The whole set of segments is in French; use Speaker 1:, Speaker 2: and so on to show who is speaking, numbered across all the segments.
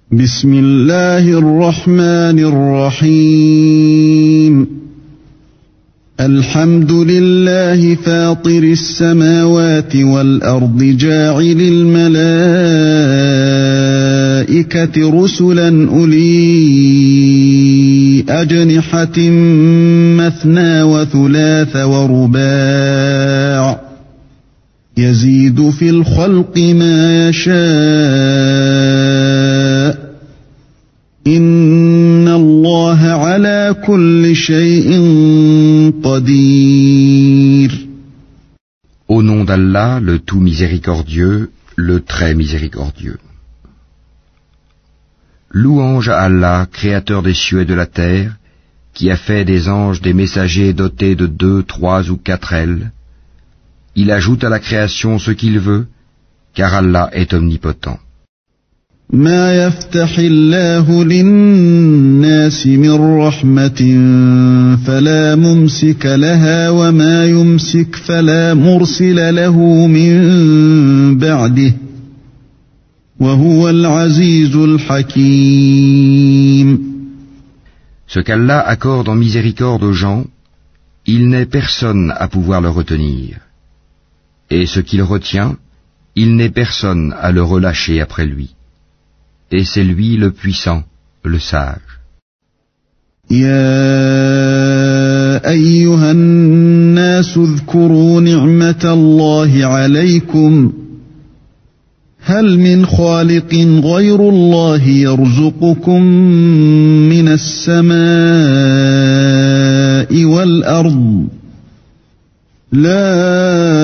Speaker 1: بسم الله الرحمن الرحيم الحمد لله فاطر السماوات والأرض جاعل الملائكة رسلا أولي أجنحة مثنى وثلاث ورباع يزيد في الخلق ما يشاء إن الله على كل شيء قدير.
Speaker 2: Au nom d'Allah, le tout miséricordieux, le très miséricordieux. Louange à Allah, créateur des cieux et de la terre, qui a fait des anges des messagers dotés de 2, 3 ou 4 ailes. Il ajoute à la création ce qu'il veut, car Allah est omnipotent.
Speaker 1: ما يفتح الله للناس من رحمة فلا ممسك لها وما يمسك فلا مرسل له من بعده وهو العزيز الحكيم.
Speaker 2: Ce qu'Allah accorde en miséricorde aux gens, il n'est personne à pouvoir le retenir. Et ce qu'il retient, il n'est personne à le relâcher après lui. Et c'est lui le puissant, le sage.
Speaker 1: يا أيها الناس اذكروا نعمة الله عليكم هل من خالق غير الله يرزقكم من السماء والأرض لا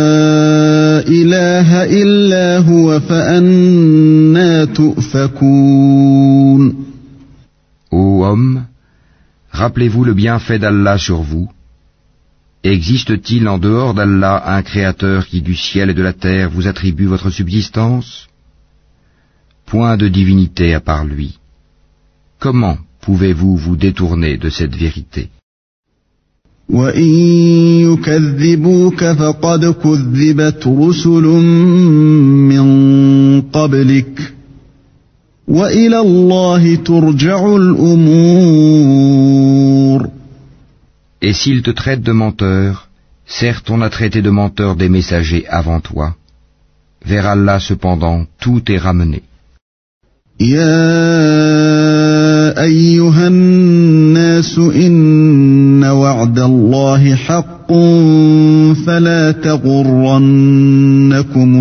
Speaker 1: إله إلا هو فأنى تؤفكون.
Speaker 2: Ô homme, rappelez-vous le bienfait d'Allah sur vous. Existe-t-il en dehors d'Allah un créateur qui du ciel et de la terre vous attribue votre subsistance? Point de divinité à part lui. Comment pouvez-vous vous détourner de cette vérité?
Speaker 1: وَإِن يُكَذِّبُوكَ فَقَدْ كُذِّبَتْ رُسُلٌ مِّن قَبْلِكَ وَإِلَى اللَّهِ تُرْجَعُ الْأُمُورُ.
Speaker 2: Et s'ils te traitent de menteur, certes on a traité de menteur des messagers avant toi. Vers Allah cependant, tout est ramené.
Speaker 1: يا أيها الناس إن وعد الله حق فلا تغرنكم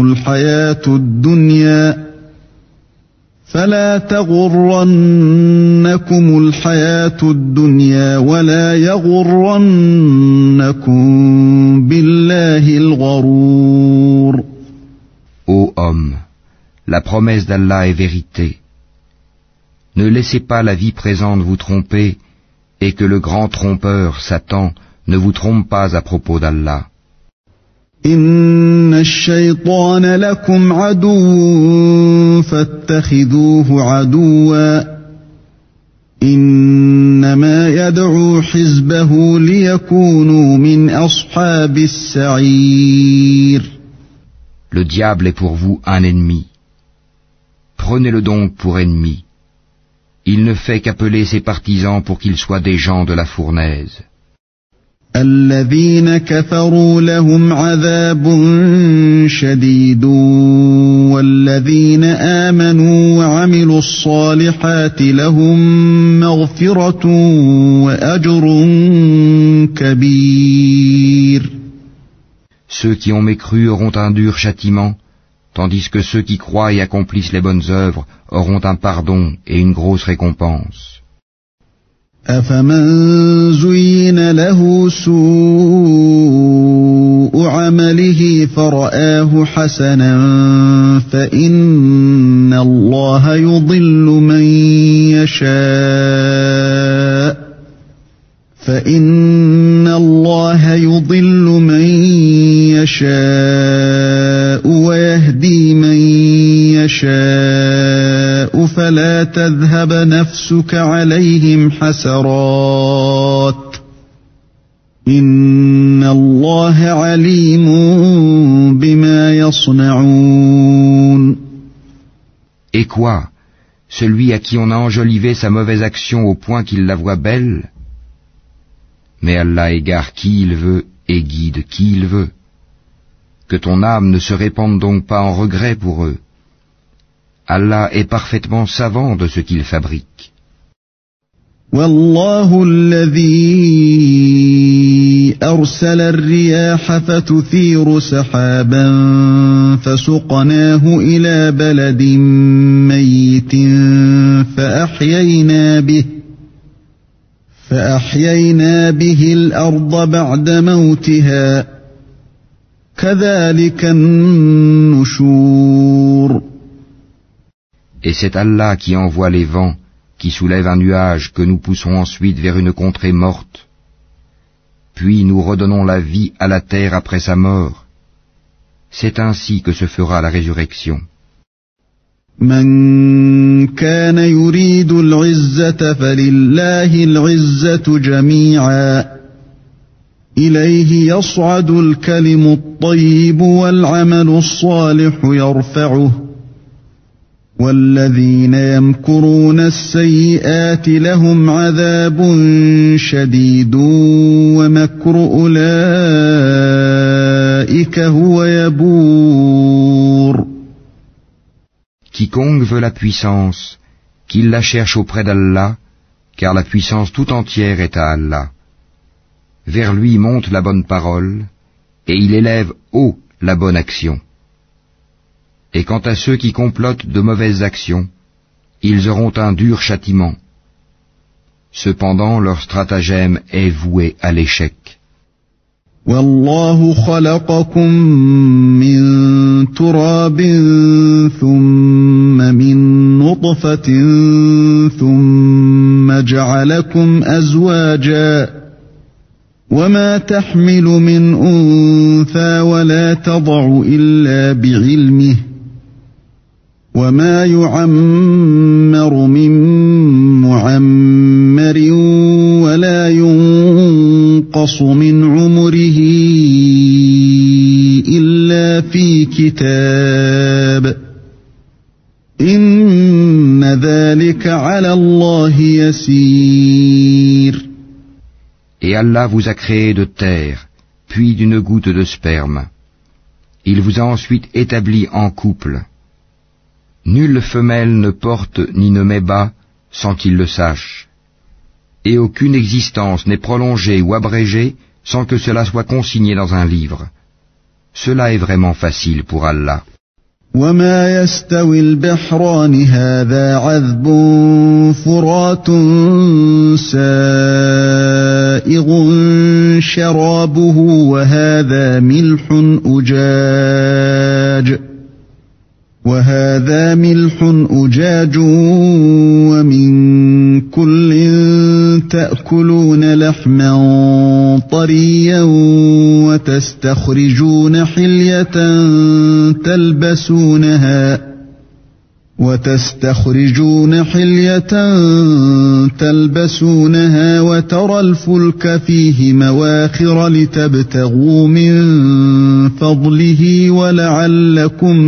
Speaker 1: الحياة الدنيا ولا يغرنكم بالله الغرور.
Speaker 2: Ô homme, la promesse d'Allah est vérité. Ne laissez pas la vie présente vous tromper, et que le grand trompeur, Satan, ne vous trompe pas à propos d'Allah.
Speaker 1: Inna ash-shaytana lakum aduwwun fattakhidhuhu aduwwan. Innama yad'u hizbahu liyakunu min ashabis sa'ir.
Speaker 2: Le diable est pour vous un ennemi. Prenez-le donc pour ennemi. Il ne fait qu'appeler ses partisans pour qu'ils soient des gens de la fournaise.
Speaker 1: الذين كفروا لهم عذاب شديد والذين آمنوا وعملوا الصالحات لهم مغفرة وأجر كبير.
Speaker 2: Ceux qui ont mécru auront un dur châtiment, tandis que ceux qui croient et accomplissent les bonnes œuvres auront un pardon et une grosse récompense.
Speaker 1: أفمن زين له سوء عمله فرآه حسنا فإن الله يضل من يشاء ويهدي من يشاء فلا تذهب نفسك عليهم حسرات إن الله عليم بما يصنعون.
Speaker 2: Et quoi? celui à qui on a enjolivé sa mauvaise action au point qu'il la voit belle? Mais Allah égare qui il veut et guide qui il veut. Que ton âme ne se répande donc pas en regret pour eux. Allah est parfaitement savant de ce qu'il fabrique.
Speaker 1: والله الذي أرسل الرياح فتثير سحابا فسقناه إلى بلد ميت فأحيينا به الأرض بعد موتها كذلك النشور.
Speaker 2: Et c'est Allah qui envoie les vents, qui soulève un nuage que nous poussons ensuite vers une contrée morte. Puis nous redonnons la vie à la terre après sa mort. C'est ainsi que se fera la résurrection.
Speaker 1: من كان يريد العزة فلله العزة جميعا إليه يصعد الكلم الطيب والعمل الصالح يرفعه والذين يمكرون السيئات لهم عذاب شديد ومكر أولئك هو يبور.
Speaker 2: Quiconque veut la puissance, qu'il la cherche auprès d'Allah, car la puissance tout entière est à Allah. Vers lui monte la bonne parole, et il élève haut la bonne action. Et quant à ceux qui complotent de mauvaises actions, ils auront un dur châtiment. Cependant, leur stratagème est voué à l'échec.
Speaker 1: والله خلقكم من تراب ثم من نطفة ثم جعلكم أزواجا وما تحمل من أنثى ولا تضع إلا بعلمه وما يعمر من معمر ولا ينقص من عمره إلا في كتاب إن ذلك على الله يسير.
Speaker 2: Et Allah vous a créé de terre, puis d'une goutte de sperme. Il vous a ensuite établi en couple. Nulle femelle ne porte ni ne met bas sans qu'il le sache. Et aucune existence n'est prolongée ou abrégée sans que cela soit consigné dans un livre. Cela est vraiment facile pour Allah.
Speaker 1: وما يستوي البحران هذا عذب فرات سائغ شرابه وهذا ملح أجاج ومن كل تأكلون لحما طريا وتستخرجون حلية تلبسونها وترى الفلك فيه مواخر لتبتغوا من فضله ولعلكم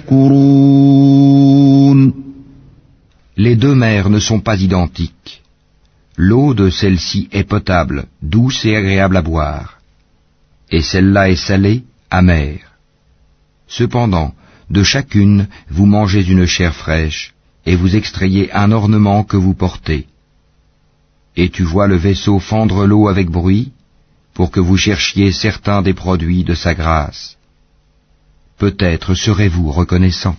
Speaker 1: تشكرون.
Speaker 2: Les deux mers ne sont pas identiques. L'eau de celle-ci est potable, douce et agréable à boire. Et celle-là est salée, amère. Cependant, de chacune, vous mangez une chair fraîche, et vous extrayez un ornement que vous portez. Et tu vois le vaisseau fendre l'eau avec bruit, pour que vous cherchiez certains des produits de sa grâce. Peut-être serez-vous reconnaissant.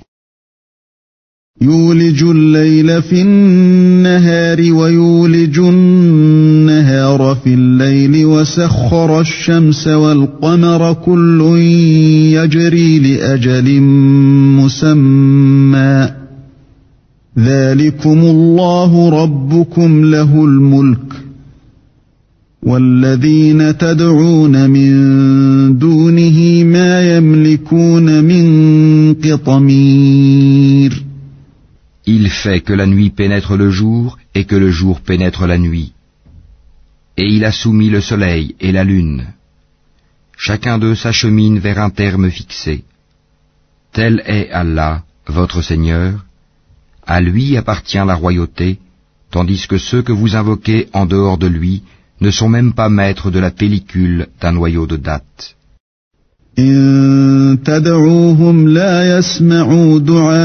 Speaker 1: يولج الليل في النهار ويولج النهار في الليل وسخر الشمس والقمر كل يجري لأجل مسمى ذلكم الله ربكم له الملك والذين تدعون من دونه ما يملكون من قطمير.
Speaker 2: Il fait que la nuit pénètre le jour et que le jour pénètre la nuit. Et il a soumis le soleil et la lune. Chacun d'eux s'achemine vers un terme fixé. Tel est Allah, votre Seigneur. À lui appartient la royauté, tandis que ceux que vous invoquez en dehors de lui ne sont même pas maîtres de la pellicule d'un noyau de date.
Speaker 1: إن تدعوهم لا يسمعوا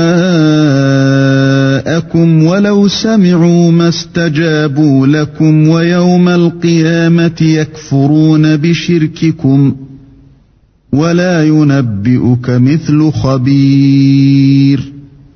Speaker 1: دعاءكم ولو سمعوا ما استجابوا لكم ويوم القيامة يكفرون بشرككم ولا ينبئك مثل خبير.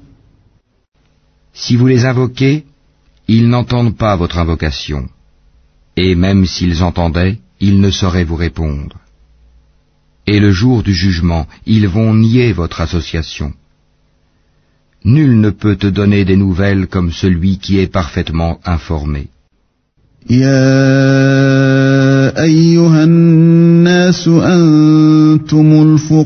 Speaker 2: Si vous les invoquez, ils n'entendent pas votre invocation, et même s'ils entendaient, ils ne sauraient vous répondre. Et le jour du jugement, ils vont nier votre association. Nul ne peut te donner des nouvelles comme celui qui est parfaitement informé.
Speaker 1: يا أيها الناس أنتم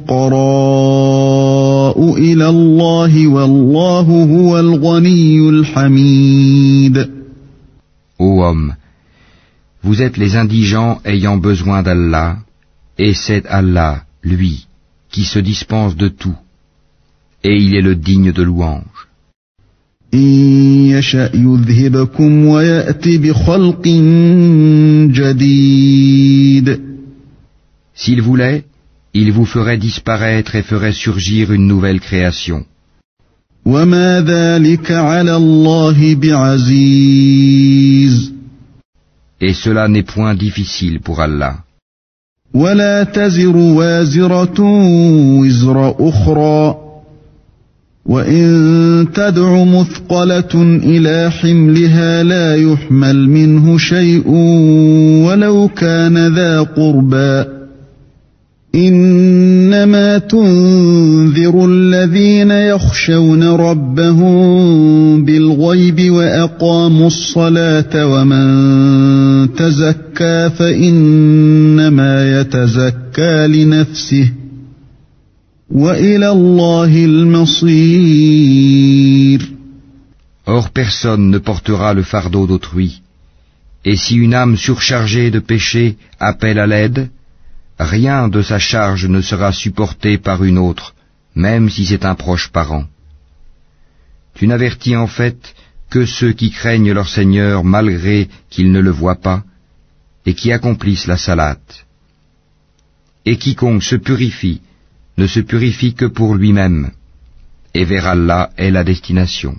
Speaker 1: الفقراء إلى الله والله هو الغني الحميد.
Speaker 2: Ô homme, vous êtes les indigents ayant besoin d'Allah, et c'est Allah, lui, qui se dispense de tout, et il est le digne de louange.
Speaker 1: إن يشأ يذهبكم ويأتي بخلق جديد.
Speaker 2: S'il voulait, il vous ferait disparaître et ferait surgir une nouvelle création.
Speaker 1: وما ذلك على الله بعزيز.
Speaker 2: Et cela n'est point difficile pour Allah.
Speaker 1: ولا تزر وازرة وزر أخرى وإن تدع مثقلة إلى حملها لا يحمل منه شيء ولو كان ذا قربى إنما تنذر الذين يخشون ربهم بالغيب وأقاموا الصلاة ومن تزكى فإنما يتزكى لنفسه وإلى الله المصير.
Speaker 2: Or personne ne portera le fardeau d'autrui, et si une âme surchargée de péché appelle à l'aide, rien de sa charge ne sera supporté par une autre, même si c'est un proche parent. Tu n'avertis en fait que ceux qui craignent leur Seigneur malgré qu'ils ne le voient pas, et qui accomplissent la salate. Et quiconque se purifie, ne se purifie que pour lui-même, et vers Allah est la destination.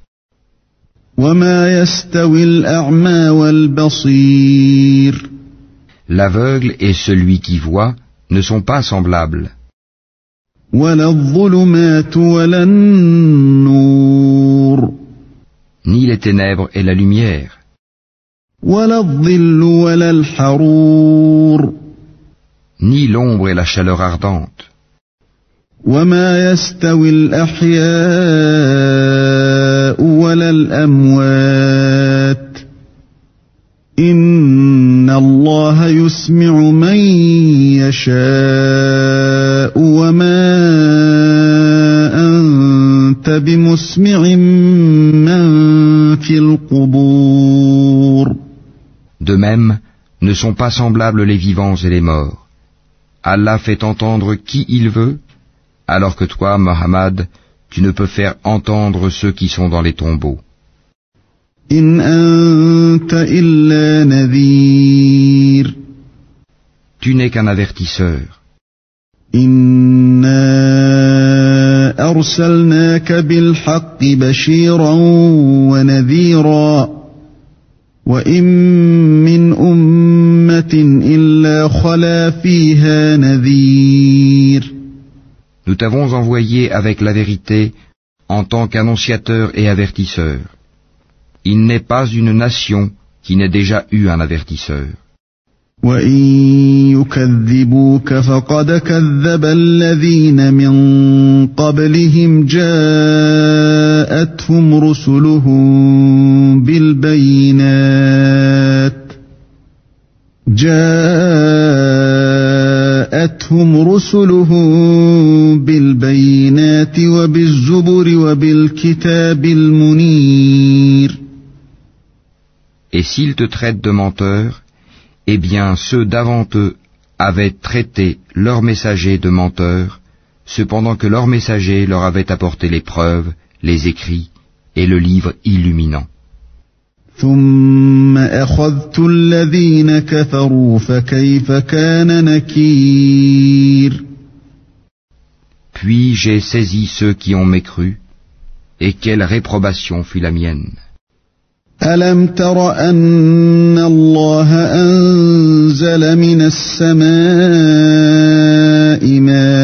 Speaker 1: وما يستوي الأعمى والبصير.
Speaker 2: L'aveugle et celui qui voit ne sont pas semblables.
Speaker 1: ولا الظلمات ولا النور.
Speaker 2: Ni les ténèbres et la lumière.
Speaker 1: ولا الظل ولا الحرور.
Speaker 2: Ni l'ombre et la chaleur ardente.
Speaker 1: وما يستوي الأحياء ولا الأموات إن الله يسمع من يشاء وما أنت بمسمع من في القبور.
Speaker 2: De même, ne sont pas semblables les vivants et les morts. Allah fait entendre qui il veut, alors que toi, Mohammed, tu ne peux faire entendre ceux qui sont dans les tombeaux.
Speaker 1: إن أنت إلا نذير.
Speaker 2: Tu n'es qu'un avertisseur.
Speaker 1: إنا أرسلناك بالحق بشيرا ونذيرا وإن من أمة إلا خلا فيها نذير.
Speaker 2: Nous t'avons envoyé avec la vérité en tant qu'annonciateur et avertisseur. Il n'est pas une nation qui n'ait déjà eu un avertisseur.
Speaker 1: وإن يكذبوك فقد كذب الذين من قبلهم جاءتهم رسلهم بالبينات وبالزبر وبالكتاب المنير.
Speaker 2: Et s'ils te traitent de menteur, eh bien ceux d'avant eux avaient traité leurs messagers de menteurs, cependant que leurs messagers leur avaient apporté les preuves, les écrits et le livre illuminant.
Speaker 1: ثم أخذت الذين كفروا فكيف كان نكير.
Speaker 2: Puis j'ai saisi ceux qui ont mécru, et quelle réprobation fut la mienne.
Speaker 1: ألم تر أن الله أنزل من السماء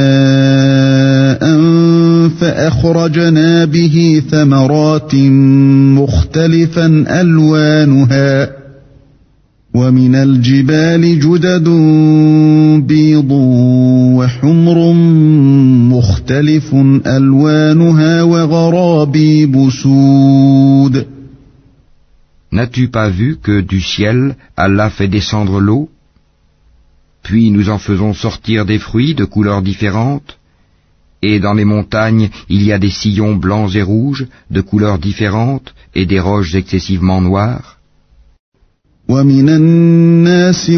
Speaker 1: ماء فأخرجنا به ثمرات مختلفا ألوانها ومن الجبال جدد بيض وحمر مختلف ألوانها وغرابيب سود.
Speaker 2: N'as-tu pas vu que du ciel, Allah fait descendre l'eau? Puis nous en faisons sortir des fruits de couleurs différentes, et dans les montagnes il y a des sillons blancs et rouges de couleurs différentes et des roches excessivement noires.
Speaker 1: ومن الناس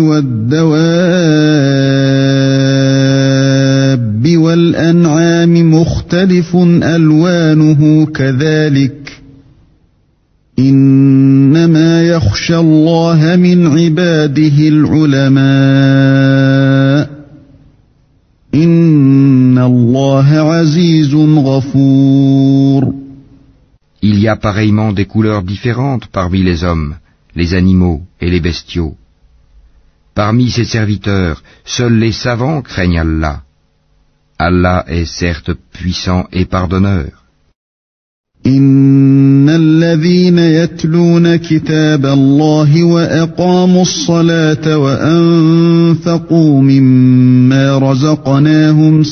Speaker 1: والدواب والأنعام مختلف ألوانه كذلك إنما يخشى الله من عباده العلماء إن الله عزيز غفور.
Speaker 2: Il y a pareillement des couleurs différentes parmi les hommes, les animaux et les bestiaux. Parmi ses serviteurs, seuls les savants craignent Allah. Allah est certes puissant et pardonneur.
Speaker 1: إن الذين يتلون كتاب الله وأقاموا الصلاة وأنفقوا مما رزقناهم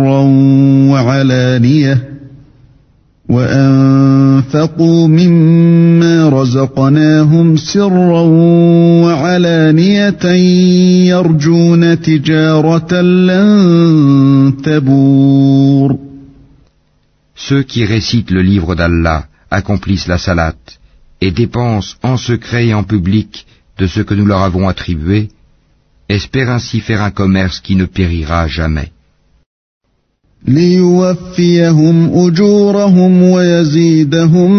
Speaker 1: سرا وعلانية يرجون تجارة لن تبور.
Speaker 2: Ceux qui récitent le livre d'Allah accomplissent la salate et dépensent en secret et en public de ce que nous leur avons attribué, espèrent ainsi faire un commerce qui ne périra jamais.
Speaker 1: ليوفيهم أجورهم ويزيدهم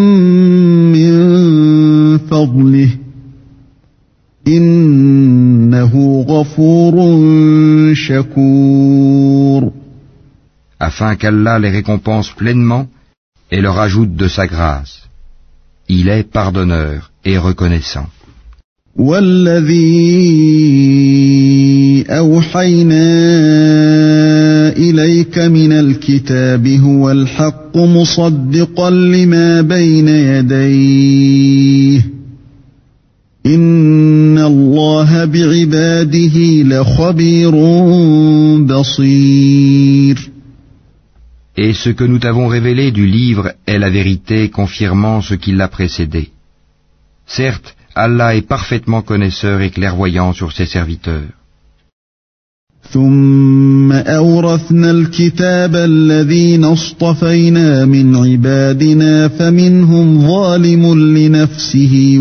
Speaker 1: من فضله إنه غفور شكور.
Speaker 2: Afin qu'Allah les récompense pleinement et leur ajoute de sa grâce. Il est pardonneur et reconnaissant.
Speaker 1: والذي أوحينا إليك من الكتاب هو الحق مصدقا لما بين يديه إن الله بعباده لخبير بصير.
Speaker 2: Et ce que nous t'avons révélé du livre est la vérité confirmant ce qui l'a précédé. Certes, Allah est parfaitement connaisseur et clairvoyant sur ses serviteurs.
Speaker 1: ثم أورثنا الكتاب الذين اصطفينا من عبادنا فمنهم ظالم لنفسه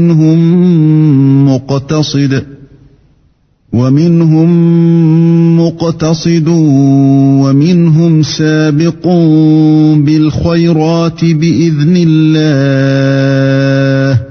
Speaker 1: ومنهم مقتصد ومنهم سابق بالخيرات بإذن الله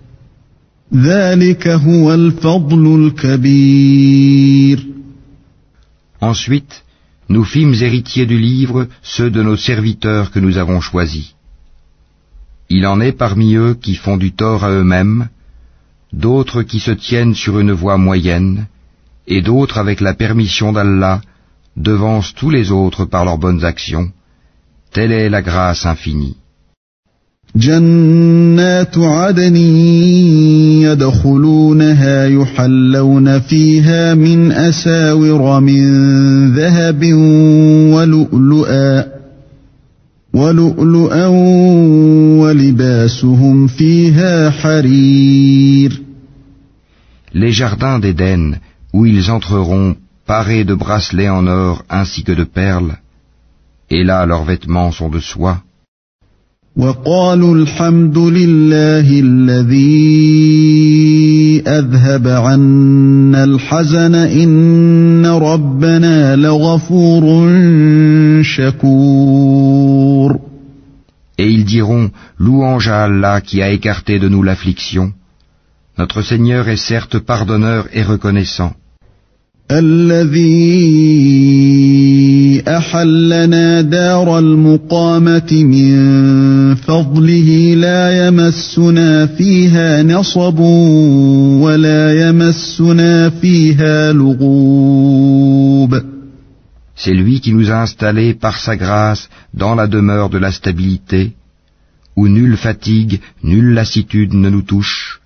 Speaker 1: ذلك هو الفضل الكبير.
Speaker 2: Ensuite, nous fîmes héritiers du livre ceux de nos serviteurs que nous avons choisis. Il en est parmi eux qui font du tort à eux-mêmes, d'autres qui se tiennent sur une voie moyenne, et d'autres avec la permission d'Allah devancent tous les autres par leurs bonnes actions. Telle est la grâce infinie.
Speaker 1: جنات عدن يدخلونها يحلون فيها من أساور من ذهب ولؤلؤا ولباسهم فيها حرير.
Speaker 2: Les jardins d'Éden, où ils entreront parés de bracelets en or ainsi que de perles, et là leurs vêtements sont de soie.
Speaker 1: وقالوا الحمد لله الذي أذهب عنا الحزن إن ربنا لغفور شكور.
Speaker 2: Et ils diront, louange à Allah qui a écarté de nous l'affliction. Notre Seigneur est certes pardonneur et reconnaissant.
Speaker 1: الذي أحلنا دار المقامة من فضله لا يمسنا فيها نصب ولا يمسنا فيها لغوب.
Speaker 2: C'est lui qui nous a installés par sa grâce dans la demeure de la stabilité, où nulle fatigue, nulle lassitude ne nous touche.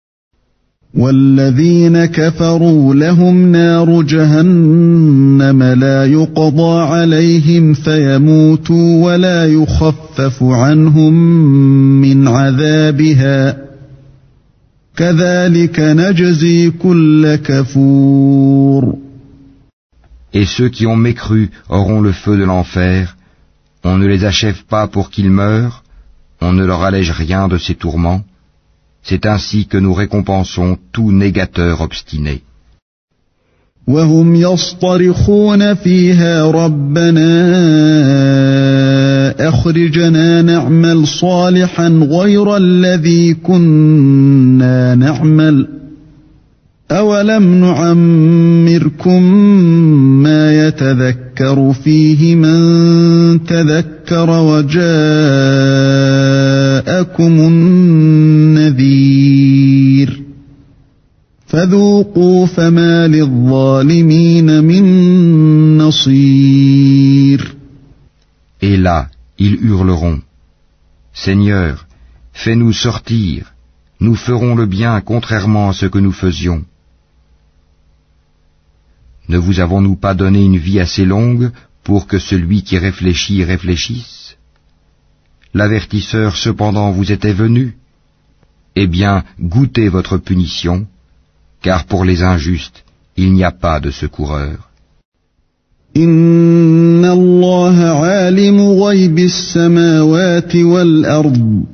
Speaker 1: والذين كفروا لهم نار جهنم لا يقضى عليهم فيموتوا ولا يخفف عنهم من عذابها كذلك نجزي كل كفور.
Speaker 2: Et ceux qui ont mécru auront le feu de l'enfer. On ne les achève pas pour qu'ils meurent, on ne leur allège rien de ces tourments. C'est ainsi que nous récompensons tout négateur obstiné.
Speaker 1: وهم يصطرخون فيها ربنا أخرجنا نعمل صالحا غير الذي كنا نعمل أولم نعمركم ما يتذكر فيه من تذكر وجاءكم النذير فذوقوا فما للظالمين من نصير.
Speaker 2: Et là, ils hurleront, Seigneur, fais-nous sortir, nous ferons le bien contrairement à ce que nous faisions. Ne vous avons-nous pas donné une vie assez longue pour que celui qui réfléchit réfléchisse? L'avertisseur cependant vous était venu. Eh bien, goûtez votre punition, car pour les injustes, il n'y a pas de secoureur.
Speaker 1: إن الله عالم غيب السماوات والأرض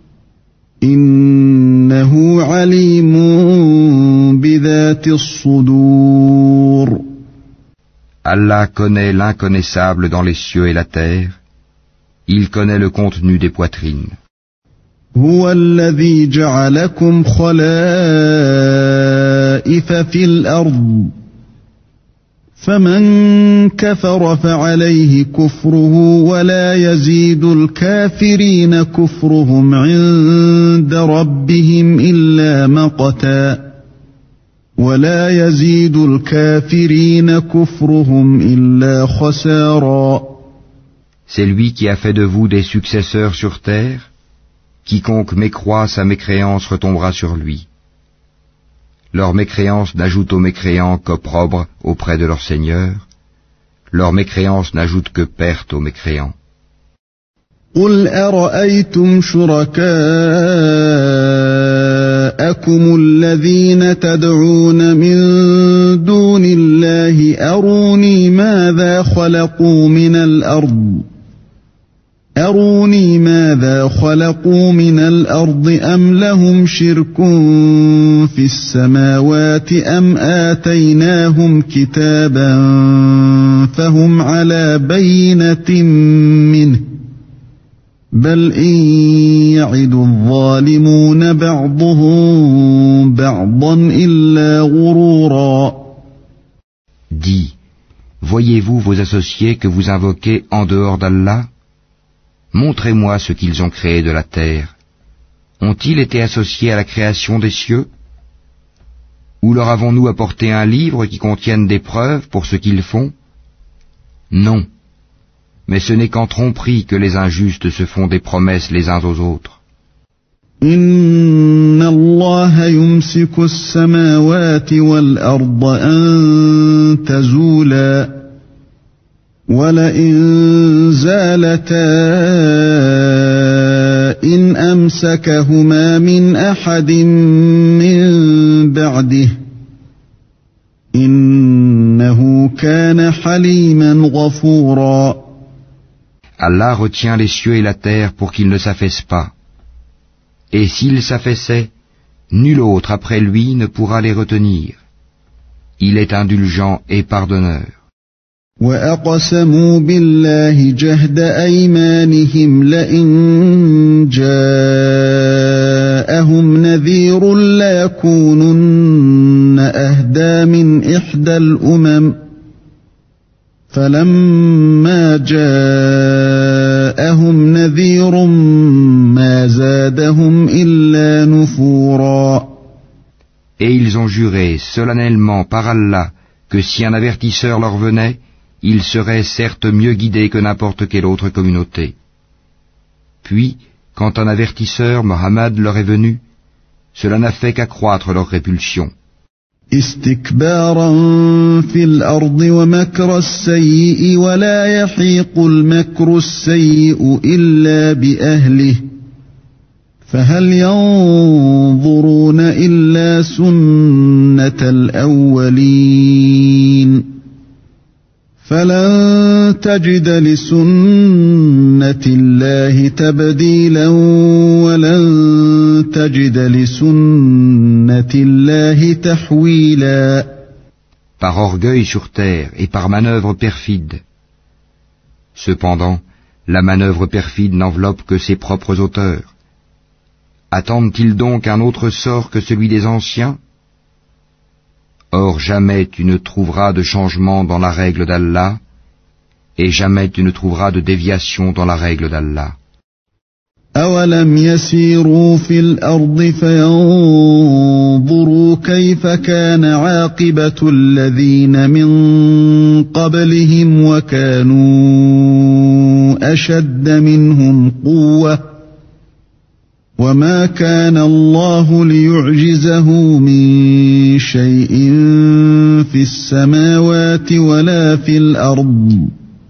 Speaker 1: إنه عليم بذات الصدور.
Speaker 2: Allah connaît l'inconnaissable dans les cieux et la terre. Il connaît le contenu des poitrines.
Speaker 1: هو الذي جعلكم خلائف في الأرض فمن كفر فعليه كفره ولا يزيد الكافرين كفرهم عند ربهم إلا مقتا ولا يزيد الكافرين كفرهم إلا خسارا.
Speaker 2: C'est lui qui a fait de vous des successeurs sur terre. Quiconque mécroit, sa mécréance retombera sur lui. Leur mécréance n'ajoute aux mécréants qu'opprobre auprès de leur Seigneur. Leur mécréance n'ajoute que perte aux mécréants.
Speaker 1: قل أرأيتم شركاءكم الذين تدعون من دون الله أروني ماذا خلقوا من الأرض أم لهم شرك في السماوات أم آتيناهم كتابا فهم على بينة منه بل إن يعد الظالمون بعضهم بعضا إلا غرورا.
Speaker 2: Dis, voyez-vous vos associés que vous invoquez en dehors d'Allah? Montrez-moi ce qu'ils ont créé de la terre. Ont-ils été associés à la création des cieux? Ou leur avons-nous apporté un livre qui contienne des preuves pour ce qu'ils font? Non. Mais ce n'est qu'en tromperie que les injustes se font des promesses les uns aux autres.
Speaker 1: Inna Allah yumsiku as-samawati wal-arda an tazula wa la in zalata in amsakahuma min ahadin min ba'dihi innahu kana haliman ghafura.
Speaker 2: Allah retient les cieux et la terre pour qu'ils ne s'affaissent pas. Et s'ils s'affaissaient, nul autre après lui ne pourra les retenir. Il est indulgent et pardonneur.
Speaker 1: وأقسموا بالله جهد أيمانهم لئن جاءهم نذير ليكونن أهدى من إحدى الأمم فلما جاءهم نذير ما زادهم إلا نفورا.
Speaker 2: Et ils ont juré solennellement par Allah que si un avertisseur leur venait, ils seraient certes mieux guidés que n'importe quelle autre communauté. Puis, quand un avertisseur, Mohammed, leur est venu, cela n'a fait qu'accroître leur répulsion.
Speaker 1: استكبارا في الأرض ومكر السيء ولا يحيق المكر السيء إلا بأهله فهل ينظرون إلا سنة الأولين فلن تجد لسنة الله تبديلا ولن تجد لسنة الله تحويلا.
Speaker 2: Par orgueil sur terre et par manœuvre perfide. Cependant, la manœuvre perfide n'enveloppe que ses propres auteurs. Attendent-ils donc un autre sort que celui des anciens? Or jamais tu ne trouveras de changement dans la règle d'Allah, et jamais tu ne trouveras de déviation dans la règle d'Allah.
Speaker 1: أَوَلَمْ يَسِيرُوا فِي الْأَرْضِ فَيَنظُرُوا كَيْفَ كَانَ عَاقِبَةُ الَّذِينَ مِن قَبْلِهِمْ وَكَانُوا أَشَدَّ مِنْهُمْ قُوَّةً وَمَا كَانَ اللَّهُ لِيُعْجِزَهُ مِن شَيْءٍ فِي السَّمَاوَاتِ وَلَا فِي الْأَرْضِ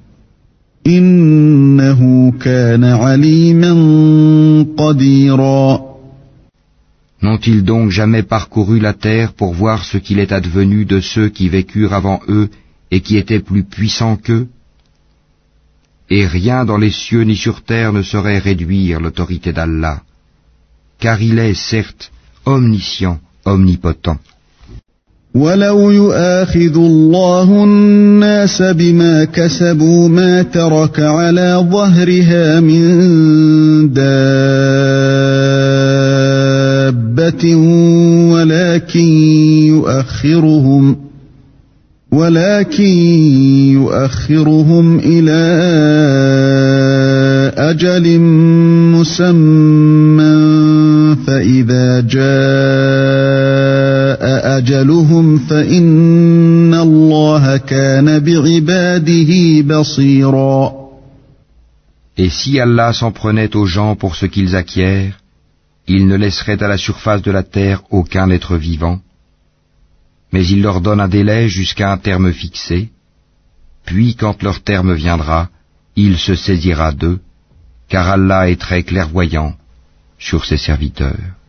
Speaker 1: إِنَّهُ كَانَ عَلِيمًا قَدِيرًا.
Speaker 2: N'ont-ils donc jamais parcouru la terre pour voir ce qu'il est advenu de ceux qui vécurent avant eux et qui étaient plus puissants qu'eux? Et rien dans les cieux ni sur terre ne saurait réduire l'autorité d'Allah, car il est, certes, omniscient, omnipotent.
Speaker 1: وَلَوْ يُؤَاخِذُ اللَّهُ النَّاسَ بِمَا كَسَبُوا مَا تَرَكَ عَلَى ظَهْرِهَا مِن دَابَّةٍ ولكن يؤخرهم إلى أجل مسمى فإذا جاء أجلهم فإن الله كان بعباده بصيرا.
Speaker 2: Et si Allah s'en prenait aux gens pour ce qu'ils acquièrent, il ne laisserait à la surface de la terre aucun être vivant, mais il leur donne un délai jusqu'à un terme fixé, puis quand leur terme viendra, il se saisira d'eux, car Allah est très clairvoyant sur ses serviteurs.